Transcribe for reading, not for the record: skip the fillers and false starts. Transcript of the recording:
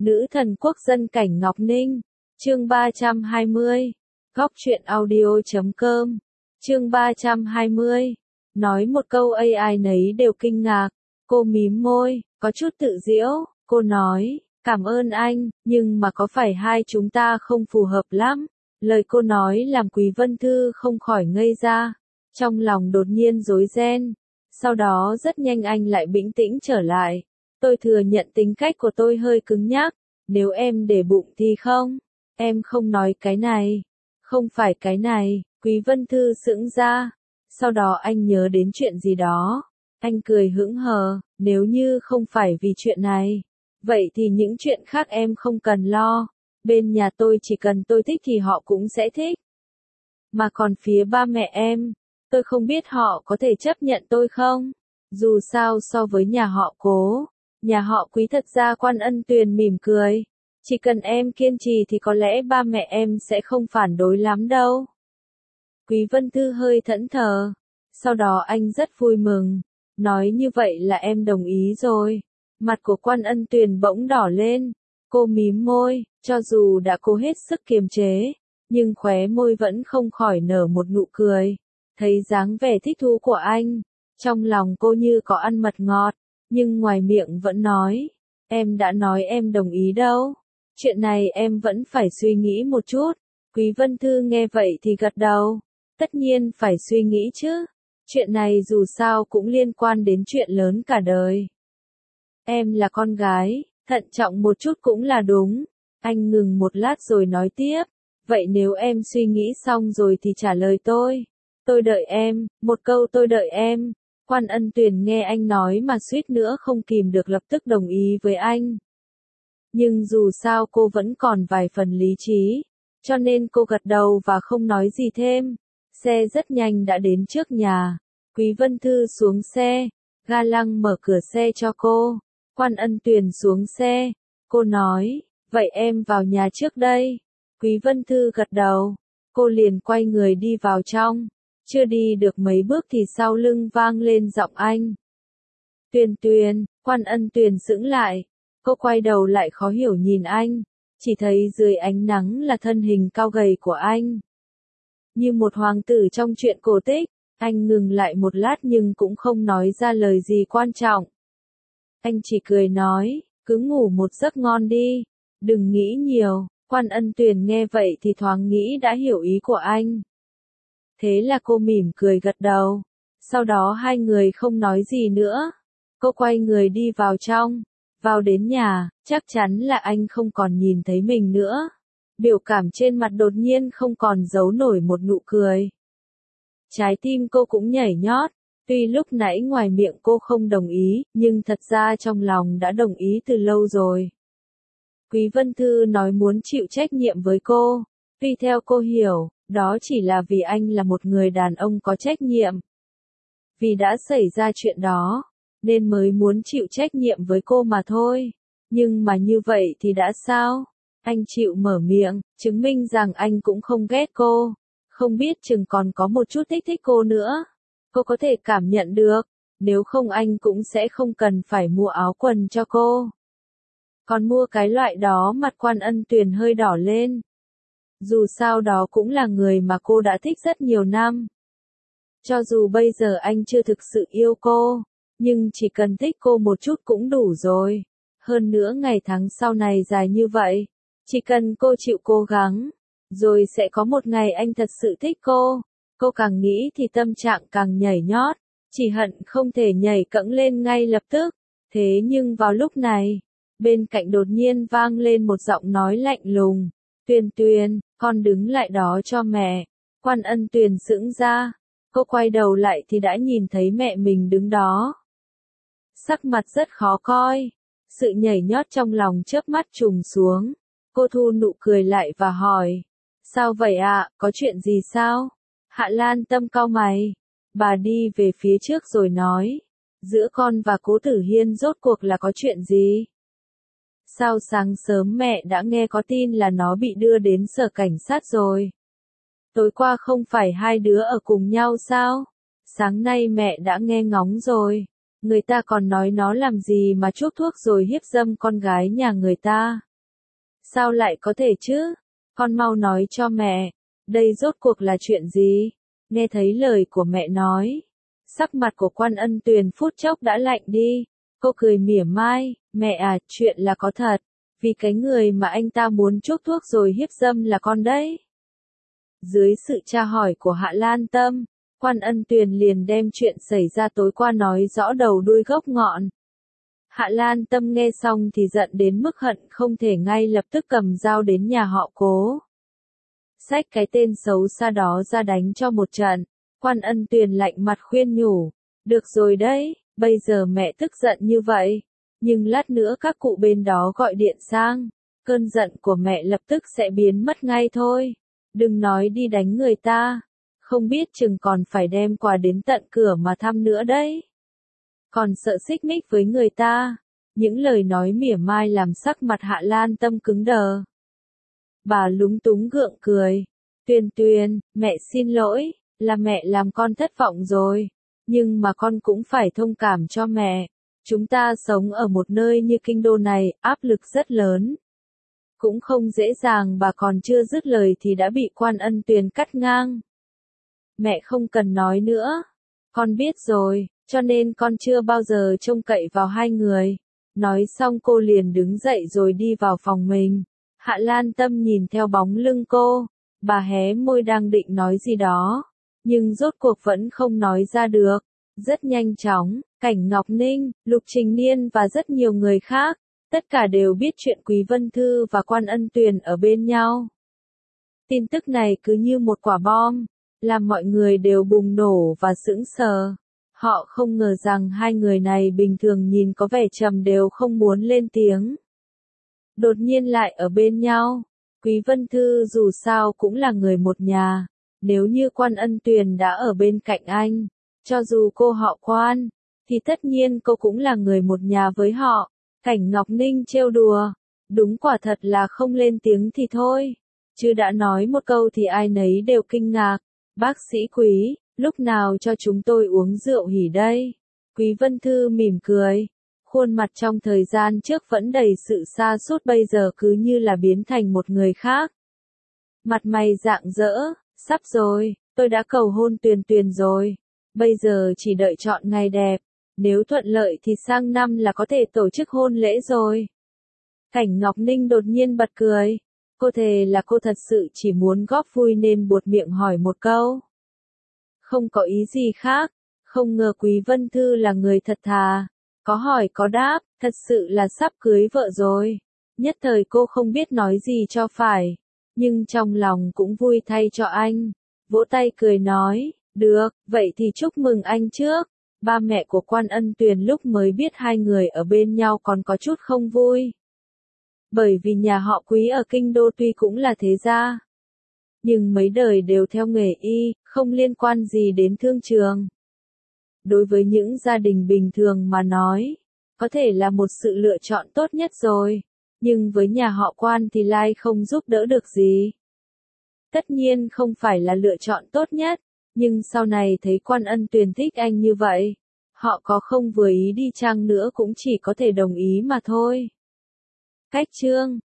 Nữ thần quốc dân cảnh Ngọc Ninh. Chương 320. Góc truyện audio.com. Chương 320. Nói một câu AI nấy đều kinh ngạc. Cô mím môi, có chút tự giễu, cô nói, cảm ơn anh, nhưng mà có phải hai chúng ta không phù hợp lắm? Lời cô nói làm Quý Vân Thư không khỏi ngây ra, trong lòng đột nhiên rối ren. Sau đó rất nhanh anh lại bình tĩnh trở lại. Tôi thừa nhận tính cách của tôi hơi cứng nhắc, nếu em để bụng thì không, em không nói cái này, không phải cái này. Quý Vân Thư sững ra, sau đó anh nhớ đến chuyện gì đó, anh cười hững hờ, nếu như không phải vì chuyện này, vậy thì những chuyện khác em không cần lo, bên nhà tôi chỉ cần tôi thích thì họ cũng sẽ thích. Mà còn phía ba mẹ em, tôi không biết họ có thể chấp nhận tôi không, dù sao so với nhà họ Cố, nhà họ Quý thật ra Quan Ân Tuyền mỉm cười. Chỉ cần em kiên trì thì có lẽ ba mẹ em sẽ không phản đối lắm đâu. Quý Vân Thư hơi thẫn thờ. Sau đó anh rất vui mừng. Nói như vậy là em đồng ý rồi. Mặt của Quan Ân Tuyền bỗng đỏ lên. Cô mím môi, cho dù đã cố hết sức kiềm chế, nhưng khóe môi vẫn không khỏi nở một nụ cười. Thấy dáng vẻ thích thú của anh, trong lòng cô như có ăn mật ngọt, nhưng ngoài miệng vẫn nói, em đã nói em đồng ý đâu. Chuyện này em vẫn phải suy nghĩ một chút. Quý Vân Thư nghe vậy thì gật đầu. Tất nhiên phải suy nghĩ chứ. Chuyện này dù sao cũng liên quan đến chuyện lớn cả đời. Em là con gái, thận trọng một chút cũng là đúng. Anh ngừng một lát rồi nói tiếp. Vậy nếu em suy nghĩ xong rồi thì trả lời tôi. Tôi đợi em, một câu tôi đợi em. Quan Ân Tuyền nghe anh nói mà suýt nữa không kìm được lập tức đồng ý với anh. Nhưng dù sao cô vẫn còn vài phần lý trí, cho nên cô gật đầu và không nói gì thêm. Xe rất nhanh đã đến trước nhà. Quý Vân Thư xuống xe, ga lăng mở cửa xe cho cô. Quan Ân Tuyền xuống xe, cô nói, vậy em vào nhà trước đây. Quý Vân Thư gật đầu, cô liền quay người đi vào trong. Chưa đi được mấy bước thì sau lưng vang lên giọng anh. Tuyền Tuyền. Quan Ân Tuyền sững lại. Cô quay đầu lại khó hiểu nhìn anh, chỉ thấy dưới ánh nắng là thân hình cao gầy của anh. Như một hoàng tử trong truyện cổ tích, anh ngừng lại một lát nhưng cũng không nói ra lời gì quan trọng. Anh chỉ cười nói, cứ ngủ một giấc ngon đi, đừng nghĩ nhiều. Quan Ân Tuyền nghe vậy thì thoáng nghĩ đã hiểu ý của anh. Thế là cô mỉm cười gật đầu, sau đó hai người không nói gì nữa. Cô quay người đi vào trong. Vào đến nhà, chắc chắn là anh không còn nhìn thấy mình nữa. Biểu cảm trên mặt đột nhiên không còn giấu nổi một nụ cười. Trái tim cô cũng nhảy nhót, tuy lúc nãy ngoài miệng cô không đồng ý, nhưng thật ra trong lòng đã đồng ý từ lâu rồi. Quý Vân Thư nói muốn chịu trách nhiệm với cô, tuy theo cô hiểu, đó chỉ là vì anh là một người đàn ông có trách nhiệm. Vì đã xảy ra chuyện đó, nên mới muốn chịu trách nhiệm với cô mà thôi. Nhưng mà như vậy thì đã sao? Anh chịu mở miệng, chứng minh rằng anh cũng không ghét cô. Không biết chừng còn có một chút thích cô nữa. Cô có thể cảm nhận được, nếu không anh cũng sẽ không cần phải mua áo quần cho cô. Còn mua cái loại đó mặt Quan Ân Tuyền hơi đỏ lên. Dù sao đó cũng là người mà cô đã thích rất nhiều năm. Cho dù bây giờ anh chưa thực sự yêu cô, nhưng chỉ cần thích cô một chút cũng đủ rồi. Hơn nữa ngày tháng sau này dài như vậy, chỉ cần cô chịu cố gắng, rồi sẽ có một ngày anh thật sự thích cô. Cô càng nghĩ thì tâm trạng càng nhảy nhót, chỉ hận không thể nhảy cẫng lên ngay lập tức. Thế nhưng vào lúc này, bên cạnh đột nhiên vang lên một giọng nói lạnh lùng. Tuyền Tuyền, con đứng lại đó cho mẹ. Quan Ân Tuyền sững ra, cô quay đầu lại thì đã nhìn thấy mẹ mình đứng đó. Sắc mặt rất khó coi, sự nhảy nhót trong lòng chớp mắt trùng xuống. Cô thu nụ cười lại và hỏi, sao vậy ạ, có chuyện gì sao? Hạ Lan Tâm cau mày, bà đi về phía trước rồi nói, giữa con và Cố Tử Hiên rốt cuộc là có chuyện gì? Sao sáng sớm mẹ đã nghe có tin là nó bị đưa đến sở cảnh sát rồi? Tối qua không phải hai đứa ở cùng nhau sao? Sáng nay mẹ đã nghe ngóng rồi. Người ta còn nói nó làm gì mà chuốc thuốc rồi hiếp dâm con gái nhà người ta. Sao lại có thể chứ? Con mau nói cho mẹ, đây rốt cuộc là chuyện gì? Nghe thấy lời của mẹ nói, sắc mặt của Quan Ân Tuyền phút chốc đã lạnh đi. Cô cười mỉa mai, mẹ à, chuyện là có thật, vì cái người mà anh ta muốn chuốc thuốc rồi hiếp dâm là con đấy. Dưới sự tra hỏi của Hạ Lan Tâm, Quan Ân Tuyền liền đem chuyện xảy ra tối qua nói rõ đầu đuôi gốc ngọn. Hạ Lan Tâm nghe xong thì giận đến mức hận không thể ngay lập tức cầm dao đến nhà họ Cố. Xách cái tên xấu xa đó ra đánh cho một trận. Quan Ân Tuyền lạnh mặt khuyên nhủ, được rồi đấy, bây giờ mẹ tức giận như vậy, nhưng lát nữa các cụ bên đó gọi điện sang, cơn giận của mẹ lập tức sẽ biến mất ngay thôi. Đừng nói đi đánh người ta, không biết chừng còn phải đem quà đến tận cửa mà thăm nữa đấy. Còn sợ xích mích với người ta. Những lời nói mỉa mai làm sắc mặt Hạ Lan Tâm cứng đờ. Bà lúng túng gượng cười. Tuyền Tuyền, mẹ xin lỗi, là mẹ làm con thất vọng rồi. Nhưng mà con cũng phải thông cảm cho mẹ. Chúng ta sống ở một nơi như kinh đô này, áp lực rất lớn. Cũng không dễ dàng. Bà còn chưa dứt lời thì đã bị Quan Ân Tuyền cắt ngang. Mẹ không cần nói nữa. Con biết rồi, cho nên con chưa bao giờ trông cậy vào hai người. Nói xong cô liền đứng dậy rồi đi vào phòng mình. Hạ Lan Tâm nhìn theo bóng lưng cô, bà hé môi đang định nói gì đó, nhưng rốt cuộc vẫn không nói ra được. Rất nhanh chóng, Cảnh Ngọc Ninh, Lục Trình Niên và rất nhiều người khác, tất cả đều biết chuyện Quý Vân Thư và Quan Ân Tuyền ở bên nhau. Tin tức này cứ như một quả bom, làm mọi người đều bùng nổ và sững sờ. Họ không ngờ rằng hai người này bình thường nhìn có vẻ trầm đều không muốn lên tiếng. Đột nhiên lại ở bên nhau. Quý Vân Thư dù sao cũng là người một nhà. Nếu như Quan Ân Tuyền đã ở bên cạnh anh, cho dù cô họ Quan, thì tất nhiên cô cũng là người một nhà với họ. Cảnh Ngọc Ninh trêu đùa. Đúng quả thật là không lên tiếng thì thôi. Chứ đã nói một câu thì ai nấy đều kinh ngạc. Bác sĩ Quý, lúc nào cho chúng tôi uống rượu hỉ đây? Quý Vân Thư mỉm cười. Khuôn mặt trong thời gian trước vẫn đầy sự sa sút bây giờ cứ như là biến thành một người khác. Mặt mày rạng rỡ, sắp rồi, tôi đã cầu hôn Tuyền Tuyền rồi. Bây giờ chỉ đợi chọn ngày đẹp. Nếu thuận lợi thì sang năm là có thể tổ chức hôn lễ rồi. Cảnh Ngọc Ninh đột nhiên bật cười. Cô thề là cô thật sự chỉ muốn góp vui nên buột miệng hỏi một câu. Không có ý gì khác, không ngờ Quý Vân Thư là người thật thà. Có hỏi có đáp, thật sự là sắp cưới vợ rồi. Nhất thời cô không biết nói gì cho phải, nhưng trong lòng cũng vui thay cho anh. Vỗ tay cười nói, được, vậy thì chúc mừng anh trước. Ba mẹ của Quan Ân Tuyền lúc mới biết hai người ở bên nhau còn có chút không vui. Bởi vì nhà họ Quý ở kinh đô tuy cũng là thế gia, nhưng mấy đời đều theo nghề y, không liên quan gì đến thương trường. Đối với những gia đình bình thường mà nói, có thể là một sự lựa chọn tốt nhất rồi, nhưng với nhà họ Quan thì lại không giúp đỡ được gì. Tất nhiên không phải là lựa chọn tốt nhất, nhưng sau này thấy Quan Ân Tuyền thích anh như vậy, họ có không vừa ý đi chăng nữa cũng chỉ có thể đồng ý mà thôi. Cách chương